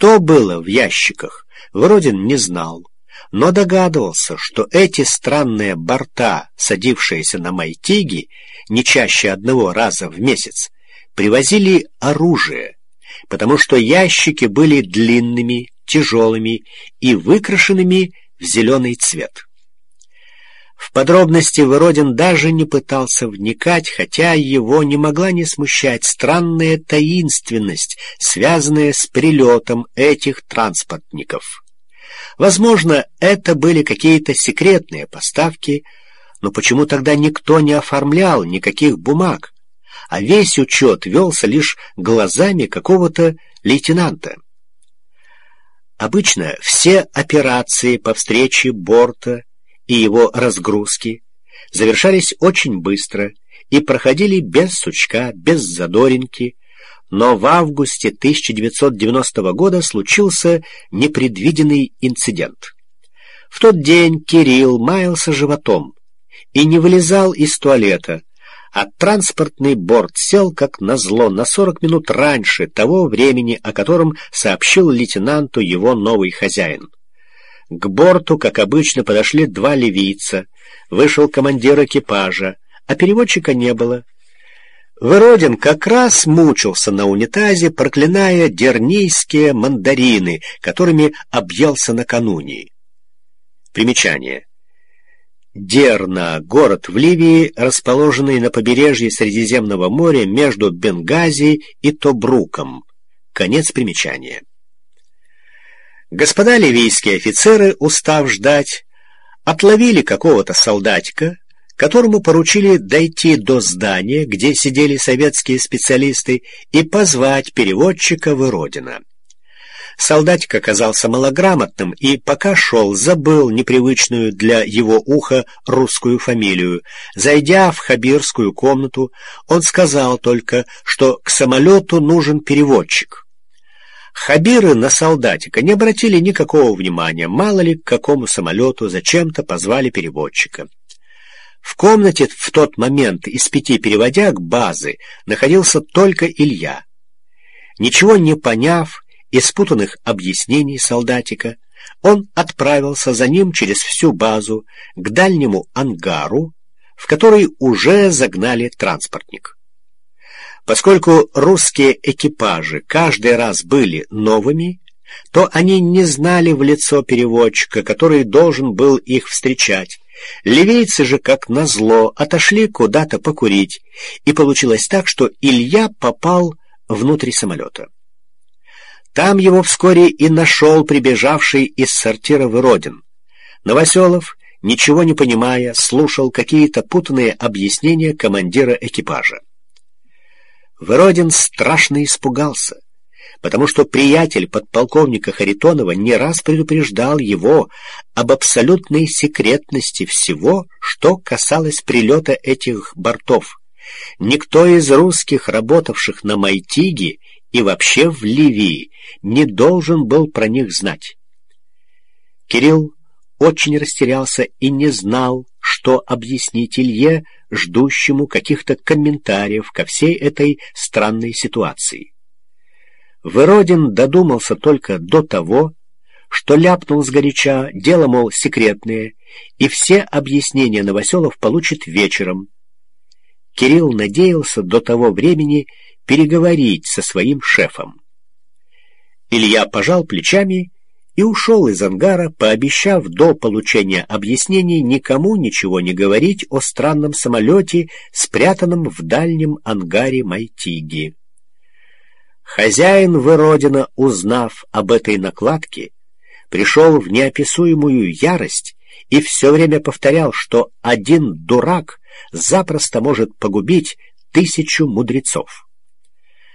Что было в ящиках, Выродин не знал, но догадывался, что эти странные борта, садившиеся на Майтиги не чаще одного раза в месяц, привозили оружие, потому что ящики были длинными, тяжелыми и выкрашенными в зеленый цвет. В подробности Выродин даже не пытался вникать, хотя его не могла не смущать странная таинственность, связанная с прилетом этих транспортников. Возможно, это были какие-то секретные поставки, но почему тогда никто не оформлял никаких бумаг, а весь учет велся лишь глазами какого-то лейтенанта? Обычно все операции по встрече борта и его разгрузки завершались очень быстро и проходили без сучка, без задоринки, но в августе 1990 года случился непредвиденный инцидент. В тот день Кирилл маялся животом и не вылезал из туалета, а транспортный борт сел, как назло, на 40 минут раньше того времени, о котором сообщил лейтенанту его новый хозяин. К борту, как обычно, подошли два ливийца, вышел командир экипажа, а переводчика не было. Выродин как раз мучился на унитазе, проклиная дернийские мандарины, которыми объелся накануне. Примечание. Дерна — город в Ливии, расположенный на побережье Средиземного моря между Бенгази и Тобруком. Конец примечания. Господа ливийские офицеры, устав ждать, отловили какого-то солдатика, которому поручили дойти до здания, где сидели советские специалисты, и позвать переводчика Выродина. Солдатик оказался малограмотным и, пока шел, забыл непривычную для его уха русскую фамилию. Зайдя в хабирскую комнату, он сказал только, что к самолету нужен переводчик. Хабиры на солдатика не обратили никакого внимания, мало ли к какому самолету зачем-то позвали переводчика. В комнате в тот момент из 5 переводяг базы находился только Илья. Ничего не поняв из спутанных объяснений солдатика, он отправился за ним через всю базу к дальнему ангару, в который уже загнали транспортник. Поскольку русские экипажи каждый раз были новыми, то они не знали в лицо переводчика, который должен был их встречать. Ливийцы же, как назло, отошли куда-то покурить, и получилось так, что Илья попал внутрь самолета. Там его вскоре и нашел прибежавший из сортира Выродин. Новоселов, ничего не понимая, слушал какие-то путанные объяснения командира экипажа. Выродин страшно испугался, потому что приятель подполковника Харитонова не раз предупреждал его об абсолютной секретности всего, что касалось прилета этих бортов. Никто из русских, работавших на Майтиге и вообще в Ливии, не должен был про них знать. Кирилл очень растерялся и не знал, что объяснить Илье, ждущему каких-то комментариев ко всей этой странной ситуации. Выродин додумался только до того, что ляпнул сгоряча, дело, мол, секретное, и все объяснения Новоселов получит вечером. Кирилл надеялся до того времени переговорить со своим шефом. Илья пожал плечами и ушел из ангара, пообещав до получения объяснений никому ничего не говорить о странном самолете, спрятанном в дальнем ангаре Майтиги. Хозяин Выродина, узнав об этой накладке, пришел в неописуемую ярость и все время повторял, что один дурак запросто может погубить 1000 мудрецов.